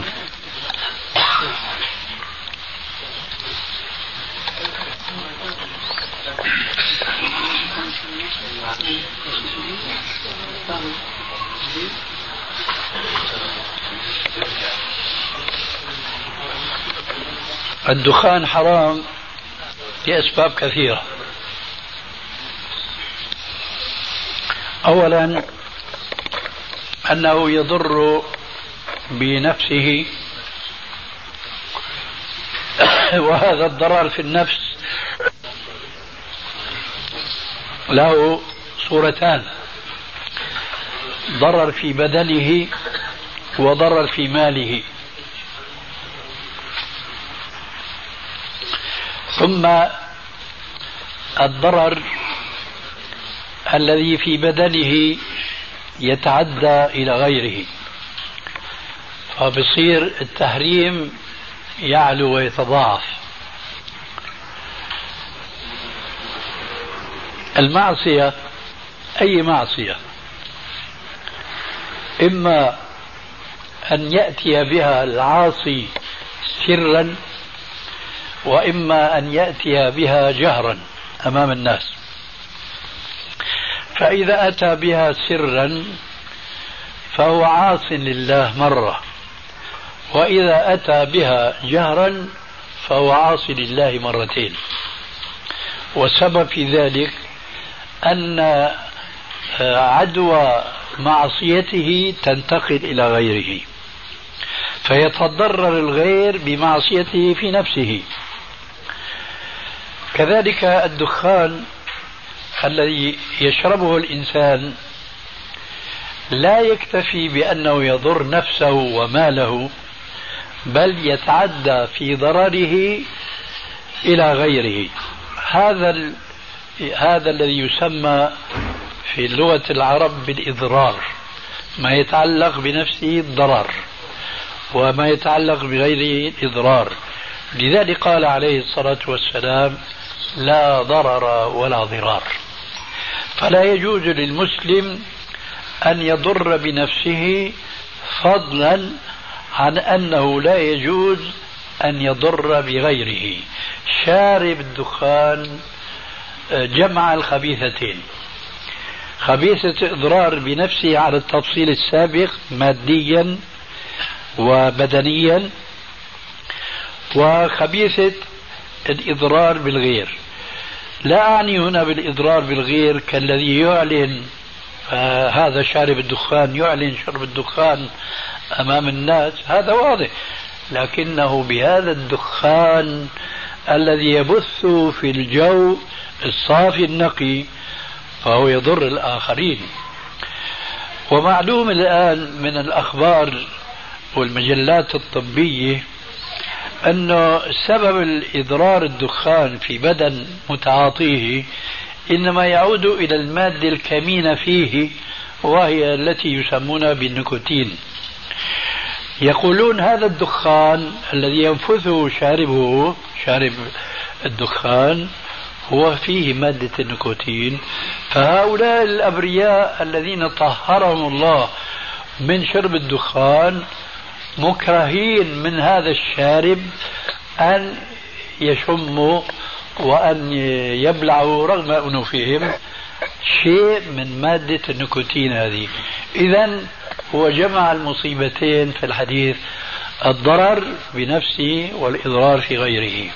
الدخان حرام لأسباب كثيرة. أولا أنه يضر بنفسه، وهذا الضرر في النفس له صورتان: ضرر في بدنه وضرر في ماله. ثم الضرر الذي في بدنه يتعدى إلى غيره، فبصير التحريم يعلو ويتضاعف. المعصية، أي معصية، إما أن يأتي بها العاصي سرا، وإما أن يأتي بها جهرا أمام الناس. فإذا أتى بها سرا فهو عاص لله مرة، وإذا أتى بها جهرا فهو عاص لله مرتين. والسبب في ذلك أن عدوى معصيته تنتقل إلى غيره، فيتضرر الغير بمعصيته في نفسه. كذلك الدخان الذي يشربه الإنسان لا يكتفي بأنه يضر نفسه وماله، بل يتعدى في ضرره إلى غيره. هذا الذي يسمى في لغة العرب بالإضرار، ما يتعلق بنفسه الضرر وما يتعلق بغيره الإضرار. لذلك قال عليه الصلاة والسلام: لا ضرر ولا ضرار. فلا يجوز للمسلم أن يضر بنفسه، فضلا عن أنه لا يجوز أن يضر بغيره. شارب الدخان جمع الخبيثتين: خبيثة إضرار بنفسه على التفصيل السابق ماديا وبدنيا، وخبيثة الإضرار بالغير. لا أعني هنا بالإضرار بالغير كالذي يعلن، هذا شارب الدخان يعلن شرب الدخان أمام الناس، هذا واضح، لكنه بهذا الدخان الذي يبث في الجو الصافي النقي فهو يضر الآخرين. ومعلوم الآن من الأخبار والمجلات الطبية أنه سبب الإضرار الدخان في بدن متعاطيه إنما يعود إلى المادة الكمينة فيه، وهي التي يسمونها بالنيكوتين. يقولون هذا الدخان الذي ينفثه شارب الدخان هو فيه مادة النيكوتين، فهؤلاء الأبرياء الذين طهرهم الله من شرب الدخان مكرهين من هذا الشارب أن يشموا وأن يبلعوا رغم أنوفهم شيء من مادة النيكوتين هذه. إذن هو جمع المصيبتين في الحديث، الضرر بنفسه والإضرار في غيره.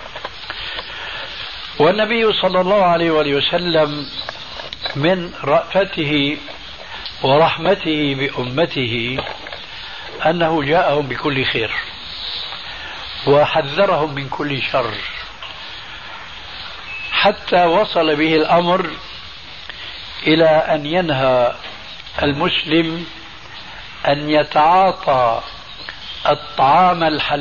والنبي صلى الله عليه وآله وسلم من رأفته ورحمته بأمته أنه جاءهم بكل خير وحذرهم من كل شر، حتى وصل به الأمر إلى أن ينهى المسلم أن يتعاطى الطعام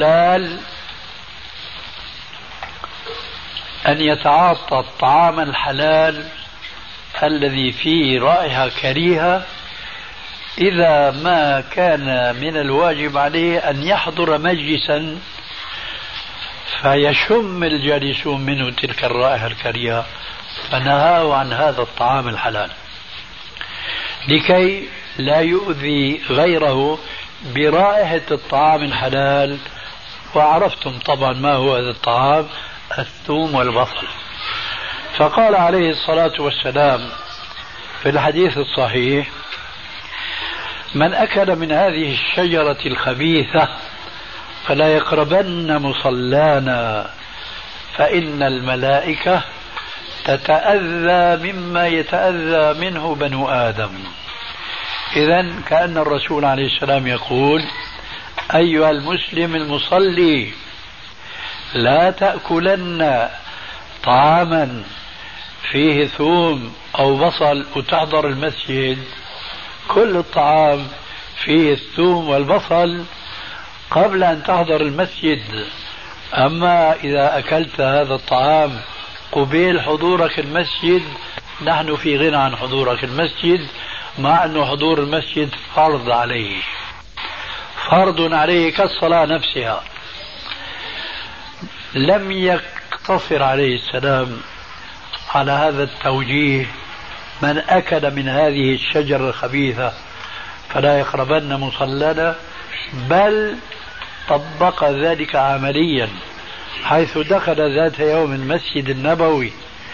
الحلال الذي فيه رائحة كريهة إذا ما كان من الواجب عليه أن يحضر مجلسا فيشم الجالسون منه تلك الرائحة الكريهة، فنهاه عن هذا الطعام الحلال لكي لا يؤذي غيره برائحة الطعام الحلال. وعرفتم طبعا ما هو هذا الطعام، الثوم والبصل. فقال عليه الصلاة والسلام في الحديث الصحيح: من أكل من هذه الشجرة الخبيثة فلا يقربن مصلانا فإن الملائكة تتأذى مما يتأذى منه بنو آدم. إذن كأن الرسول عليه السلام يقول: أيها المسلم المصلي لا تأكلن طعاما فيه ثوم أو بصل وتحضر المسجد، كل الطعام فيه الثوم والبصل قبل أن تحضر المسجد. أما إذا أكلت هذا الطعام قبيل حضورك المسجد نحن في غنى عن حضورك المسجد، مع أن حضور المسجد فرض عليه كالصلاة نفسها. لم يقتصر عليه السلام على هذا التوجيه: من أكل من هذه الشجرة الخبيثة فلا يقربن مصلانا، بل طبق ذلك عمليا، حيث دخل ذات يوم المسجد النبوي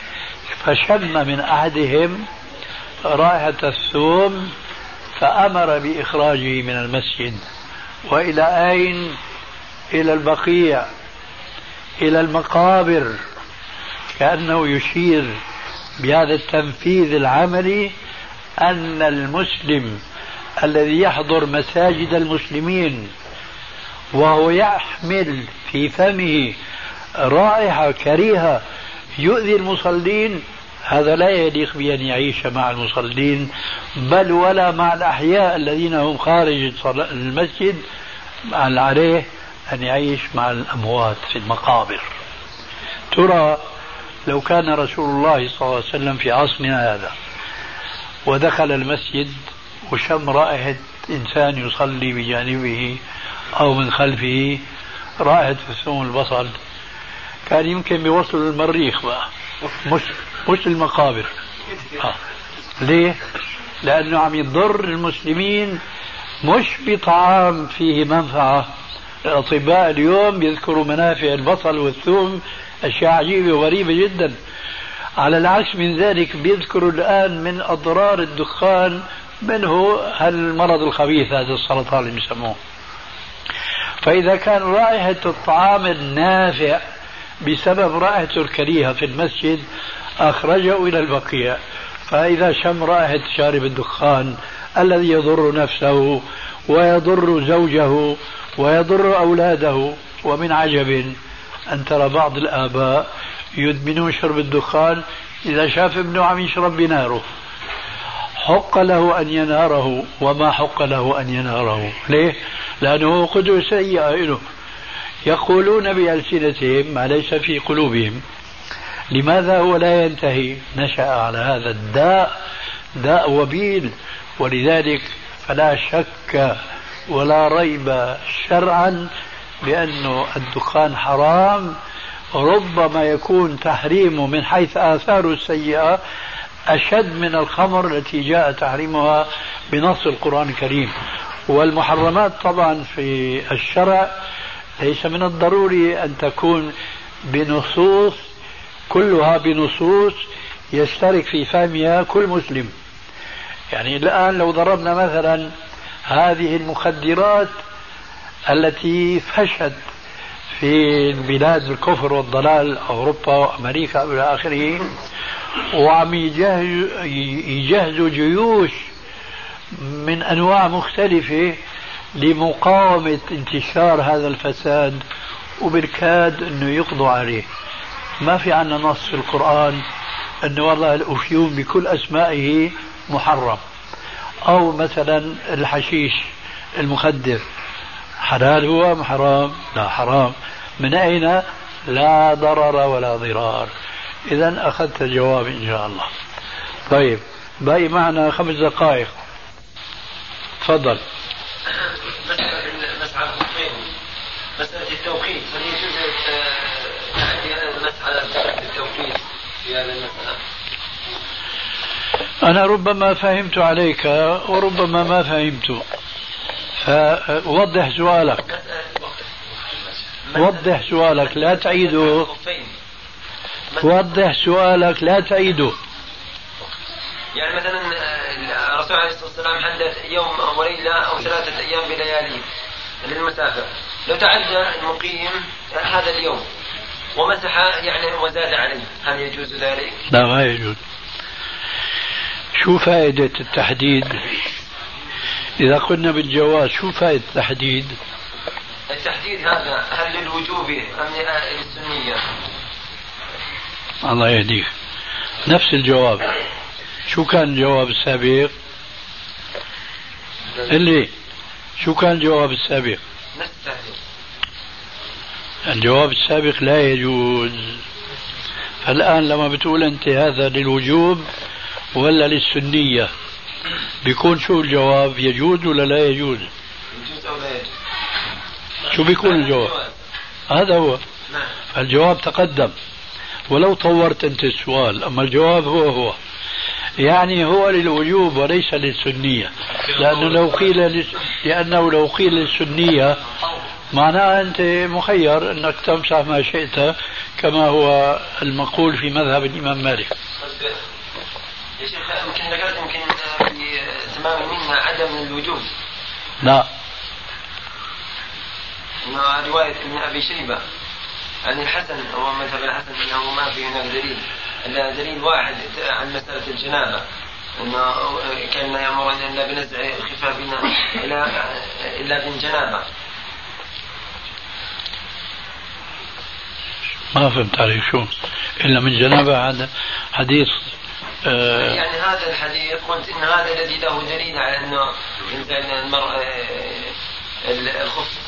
فشم من أحدهم رائحة الثوم فأمر بإخراجه من المسجد. وإلى أين؟ إلى البقيع، إلى المقابر، كأنه يشير بهذا التنفيذ العملي أن المسلم الذي يحضر مساجد المسلمين وهو يحمل في فمه رائحة كريهة يؤذي المصلين، هذا لا يليق بأن يعيش مع المصلين، بل ولا مع الأحياء الذين هم خارج المسجد، عليه أن يعيش مع الأموات في المقابر. ترى لو كان رسول الله صلى الله عليه وسلم في عصرنا هذا ودخل المسجد وشم رائحة إنسان يصلي بجانبه أو من خلفه رائحة الثوم البصل، كان يمكن بيوصل المريخ بقى، مش المقابر. ليه؟ لأنه عم يضر المسلمين مش بطعام فيه منفعة. الأطباء اليوم يذكروا منافع البصل والثوم، أشياء عجيبة وغريبة جدا. على العكس من ذلك بيذكروا الآن من أضرار الدخان، منه هالمرض الخبيث هذا السرطان اللي بيسموه. فإذا كان رائحة الطعام النافع بسبب رائحته الكريهة في المسجد أخرجه إلى البقيع، فإذا شم رائحة شارب الدخان الذي يضر نفسه ويضر زوجه ويضر أولاده، ومن عجب أن ترى بعض الآباء يدمنون شرب الدخان إذا شاف ابنه عم يشرب بناره. حق له أن يناره وما حق له أن يناره. ليه؟ لأنه قدوة سيئة له. يقولون بألسنتهم ما ليس في قلوبهم. لماذا هو لا ينتهي؟ نشأ على هذا الداء، داء وبيل. ولذلك فلا شك ولا ريب شرعا بأن الدخان حرام. ربما يكون تحريمه من حيث آثاره السيئة أشد من الخمر التي جاء تحريمها بنص القرآن الكريم. والمحرمات طبعا في الشرع ليس من الضروري أن تكون بنصوص، كلها بنصوص يشترك في فهمها كل مسلم. يعني الآن لو ضربنا مثلا هذه المخدرات التي فشت في بلاد الكفر والضلال أوروبا وأمريكا إلى آخره، وعم يجهزوا جيوش من أنواع مختلفة لمقاومة انتشار هذا الفساد، وبالكاد أنه يقضوا عليه. ما في عنا نص في القرآن أنه والله الأفيون بكل أسمائه محرم، أو مثلا الحشيش المخدر حلال هو أم حرام؟ لا حرام. من أين؟ لا ضرر ولا ضرار. إذن أخذت الجواب إن شاء الله. طيب باقي معنا 5 دقائق. تفضل. مسألة التوقيت، هل يجوز مسألة التوقيت في هذه المسألة؟ أنا ربما فهمت عليك وربما ما فهمت، فوضح سؤالك. وضح سؤالك لا تعيده. وضح سؤالك لا تعيده. يعني مثلا الرسول عليه الصلاة والسلام حدث يوم وليلة أو 3 أيام بليالي للمسافر، لو تعدى المقيم هذا اليوم ومسح يعني وزاد عليه، هل يجوز ذلك؟ لا ما يجوز. شو فائدة التحديد؟ إذا قلنا بالجواز شو فائدة التحديد؟ التحديد هذا هل للوجوب أم للسنية؟ الله يهديك. نفس الجواب. شو كان الجواب السابق؟ اللي شو كان الجواب السابق؟ نفس التحديد. الجواب السابق لا يجوز. فالآن لما بتقول أنت هذا للوجوب ولا للسنية، بيكون شو الجواب؟ يجوز ولا لا يجوز؟ يجوز أو لا يجوز. شو بيكون الجواب؟ هذا هو. الجواب تقدم ولو طورت أنت السؤال، أما الجواب هو يعني هو للوجوب وليس للسنية. لأنه لو قيل للسنية معناه أنت مخير أنك تمسح ما شئت كما هو المقول في مذهب الإمام مالك. يا شيخ يمكن ذكرت يمكن في تمام منها عدم الوجوب. لا. رواية ابن أبي شيبة عن الحسن أو مذهب الحسن أنه ما في هناك دليل، إلا دليل واحد عن مسألة الجنابة، أنه كان يأمر إلا بنزع خفافنا إلا بالجنابة. ما فهمت عليك شو إلا من جنابة؟ هذا حديث يعني هذا الحديث قلت إن هذا الذي له دليل على أنه ينزع المرء الخف.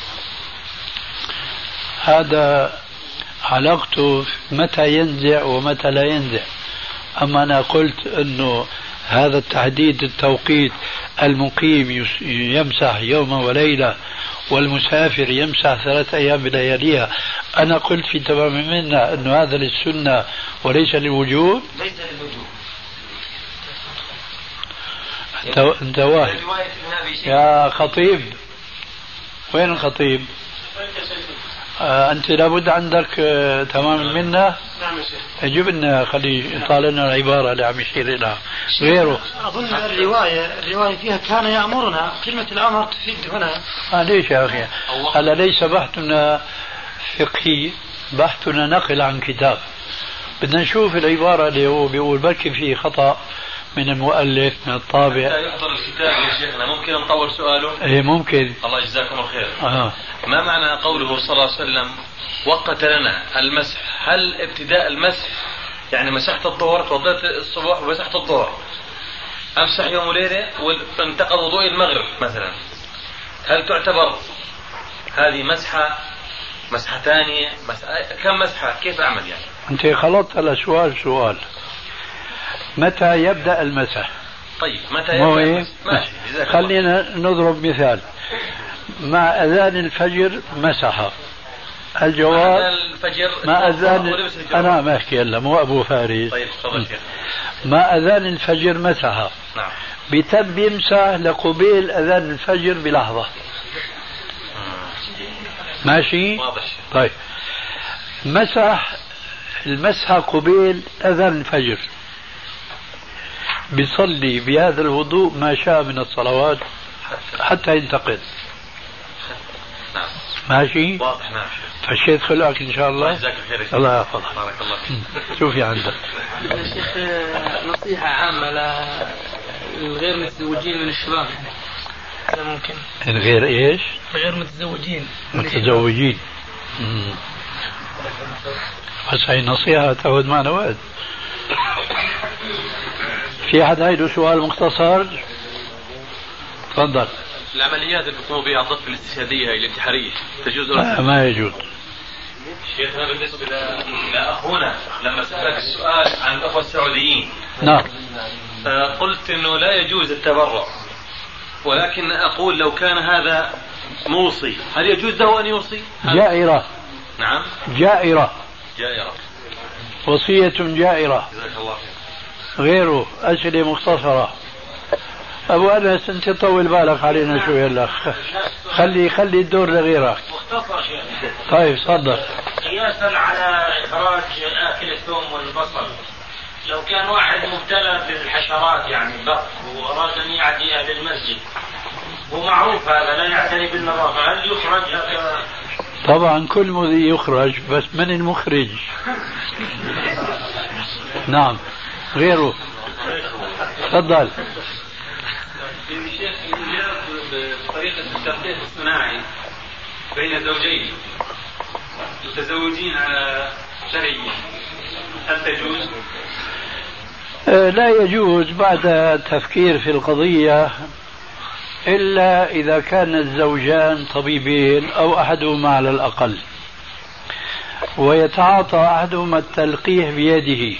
هذا علاقته متى ينزع ومتى لا ينزع. أما أنا قلت أنه هذا التحديد التوقيت، المقيم يمسح يوم وليلة والمسافر يمسح 3 أيام بلياليها، أنا قلت في تمام منا أنه هذا للسنة وليس للوجوب. ليس للوجوب. أنت واحد يا خطيب. وين الخطيب؟ أنت لابد عندك تمام منا. نعم يا شيخ. جيب لنا خلي يطالع لنا العبارة اللي عم يشير لها غيره. أظن الرواية فيها كان يأمرنا، كلمة الأمر تفيد هنا. ليش يا أخي؟ هذا ليس بحثنا فقهي، بحثنا نقل عن كتاب. بدنا نشوف العبارة اللي هو بيقول بركي فيه خطأ، من المؤلف من الطابع حتى يحضر الكتاب يا شيخنا. ممكن نطور سؤاله؟ ايه ممكن. الله يجزاكم الخير. ما معنى قوله صلى الله عليه وسلم وقت لنا المسح؟ هل ابتداء المسح يعني مسحت الظهر، توضيت الصبح ومسحت الظهر، امسح يوم وليله وانتقض وضوء المغرب مثلا، هل تعتبر هذه مسحه ثانيه كم مسحه؟ كيف اعمل يعني؟ انت خلطت السؤال سؤال متى يبدا المسح؟ طيب متى يبدا المسح؟ ماشي. خلينا نضرب مثال. مع اذان الفجر مسح. الجواب مع اذان انا ما احكي الا مو ابو فارس. طيب تفضل. مع اذان الفجر مسح. نعم. بتم يمسح لقبيل اذان الفجر بلحظه. ماشي. واضح. طيب مسح المسح قبيل اذان الفجر، بيصلي بهذا الوضوء ما شاء من الصلوات حتى ينتقل. نعم. ماشي. واضح. نعم. فشيت خلقك ان شاء الله. الله يحفظك. بارك الله فيك. شوفي عندك يا شيخ نصيحة عامة للغير متزوجين من الشباب، هذا ممكن؟ الغير ايش؟ غير متزوجين. متزوجين. بس هي نصيحة تاخذ معنا وقت. في أحد هيدا سؤال مختصر؟ تفضل. العمليات اللي بيقوموا بها الضبط الاستشهادية هي الانتحارية تجوز؟ ما يجوز. شيخنا بالنسبة لأخونا لما سألك السؤال عن الأخوة السعوديين، نعم، قلت إنه لا يجوز التبرع، ولكن أقول لو كان هذا موصي هل يجوز له أن يوصي؟ جائرة. نعم. جائرة. وصية جائرة. جزاك الله خير. غيره أسئلة مختصرة. أبو أنس أنت طول بالك علينا شوي هلا. خلي الدور لغيرك. مختصر شيخ. طيب صدق. قياسا على إخراج آكل الثوم والبصل، لو كان واحد مبتلى بالحشرات يعني البط وأراد أن يعدي أهل المسجد ومعروف هذا لا يعتني بالنظافة، هل يخرج هذا؟ طبعا كل مذي يخرج، بس من المخرج؟ نعم. غيره تفضل. الشيخ بطريقة التلقيح الصناعي بين زوجين متزوجين على شرعي هل تجوز؟ لا يجوز بعد تفكير في القضية، إلا إذا كان الزوجان طبيبين أو أحدهما على الأقل، ويتعاطى أحدهما التلقيح بيده.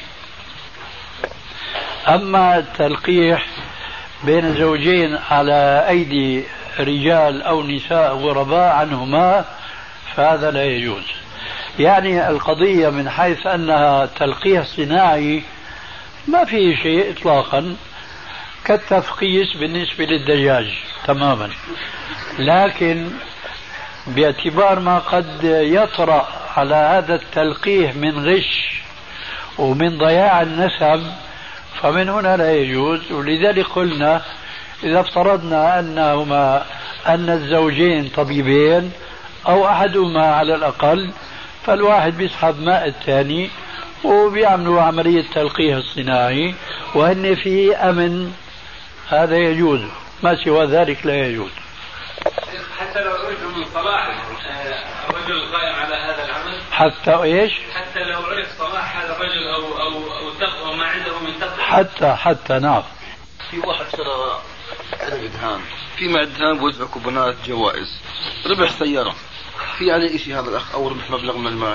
أما التلقيح بين زوجين على أيدي رجال أو نساء غرباء عنهما فهذا لا يجوز. يعني القضية من حيث أنها تلقيح صناعي ما فيه شيء إطلاقا، كالتفقيس بالنسبة للدجاج تماما، لكن باعتبار ما قد يطرأ على هذا التلقيح من غش ومن ضياع النسب فمن هنا لا يجوز. ولذلك قلنا إذا افترضنا أن الزوجين طبيبين أو أحدهما على الأقل، فالواحد بيسحب ماء الثاني وبيعملوا عملية تلقيح الصناعي وهن في أمن، هذا يجوز. ما سوى ذلك لا يجوز. حتى لو عرف من صلاح الرجل القائم على هذا العمل، حتى ايش؟ حتى لو عرف صلاح هذا الرجل او تقوى ما عنده من تقوى، حتى نعم. في واحد شرى علب دهان، في مع الدهان بوزع كوبونات جوائز، ربح سيارة، في عليه شيء هذا الأخ أو ربح مبلغ من المال؟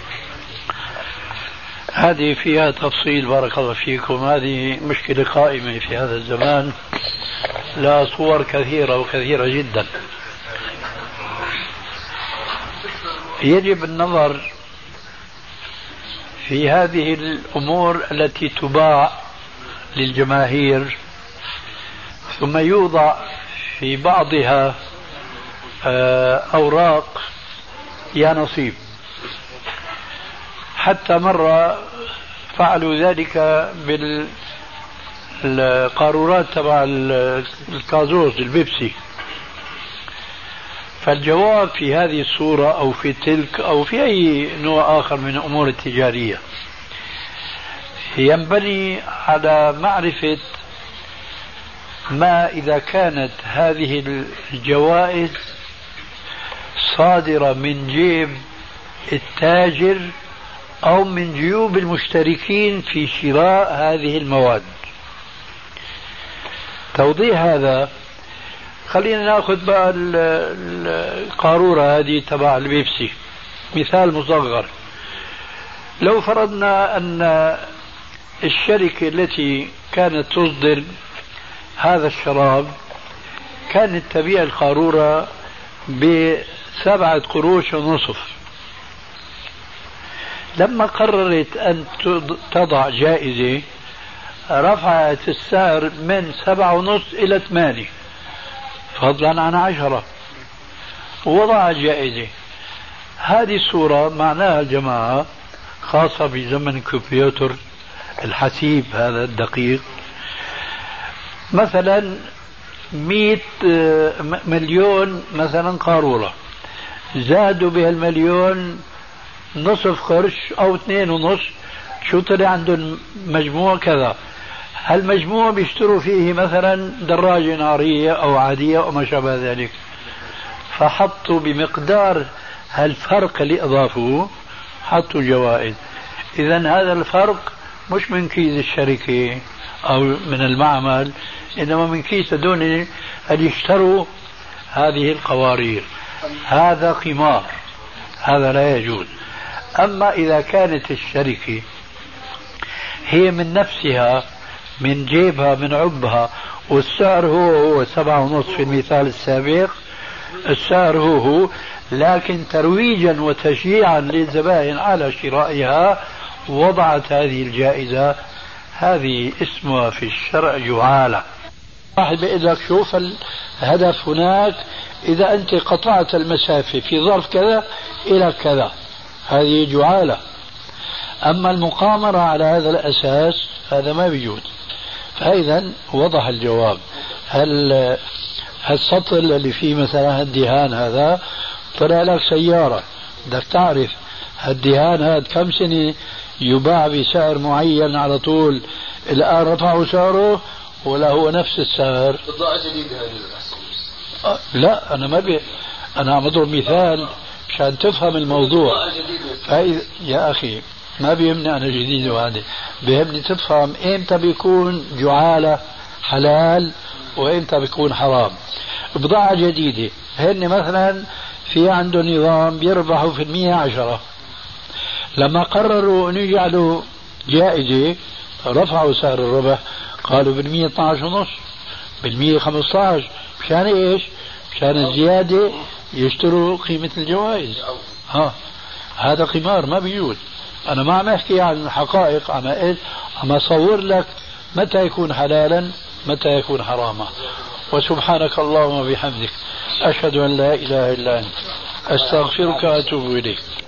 هذه فيها تفصيل بارك الله فيكم، هذه مشكلة قائمة في هذا الزمان، لا صور كثيرة وكثيرة جدا. يجب النظر في هذه الأمور التي تباع للجماهير ثم يوضع في بعضها أوراق يا نصيب. حتى مرة فعلوا ذلك بالقارورات تبع الكازوز البيبسي. فالجواب في هذه الصورة أو في تلك أو في أي نوع آخر من الأمور التجارية ينبني على معرفة ما إذا كانت هذه الجوائز صادرة من جيب التاجر أو من جيوب المشتركين في شراء هذه المواد. توضيح هذا، خلينا ناخذ بقى القارورة هذه تبع البيبسي مثال مصغر. لو فرضنا أن الشركة التي كانت تصدر هذا الشراب كانت تبيع القارورة ب7.5 قروش، لما قررت أن تضع جائزة رفعت السعر من 7.5 إلى 8 فضلا عن 10 ووضعت جائزة. هذه الصورة معناها جماعة خاصة بزمن الكمبيوتر الحسيب هذا الدقيق، مثلا 100 مليون مثلا قارورة، زادوا بها المليون نصف قرش أو 2.5، شو طلع عندهم مجموع كذا. هالمجموع بيشتروا فيه مثلا دراجة نارية أو عادية أو ما شابه ذلك، فحطوا بمقدار هالفرق اللي أضافوه حطوا جوائز. إذا هذا الفرق مش من كيس الشركة أو من المعمل، إنما من كيس هذول اللي اشتروا هذه القوارير. هذا قمار، هذا لا يجوز. أما إذا كانت الشركة هي من نفسها من جيبها من عبها والسعر هو 7.5 في المثال السابق، السعر هو لكن ترويجا وتشجيعا للزبائن على شرائها وضعت هذه الجائزة، هذه اسمها في الشرع جعالة. واحد بيقول لك شوف الهدف هناك، إذا أنت قطعت المسافة في ظرف كذا إلى كذا، هذه جعالة. أما المقامرة على هذا الأساس هذا ما بيجوز. فإذا وضح الجواب. هالسطل اللي فيه مثلا هالدهان هذا طلع لك سيارة، بدك تعرف هالدهان هذا كم سنة يباع بسعر معين على طول، الآن رفعوا سعره ولا هو نفس السعر؟ بضاعة جديدة هذه. لا أنا ما أنا عم أضرب مثال عشان تفهم الموضوع. يا أخي ما بيهمني أنا جديد وهذا، بيهمني تفهم إمتى بيكون جعالة حلال وإمتى بيكون حرام. بضاعة جديدة هن مثلا في عنده نظام بيربحوا في 110، لما قرروا أن يجعلوا جائزة رفعوا سعر الربح، قالوا بالمية 12.5 بالمية 15. مشان إيش؟ مشان الزيادة يشتروا قيمة الجوائز. هذا قمار ما بيجوز. أنا ما عم أحكي عن الحقائق، عم أصور لك متى يكون حلالا متى يكون حراما. وسبحانك اللهم وبحمدك أشهد أن لا إله إلا أنت أستغفرك وأتوب إليك.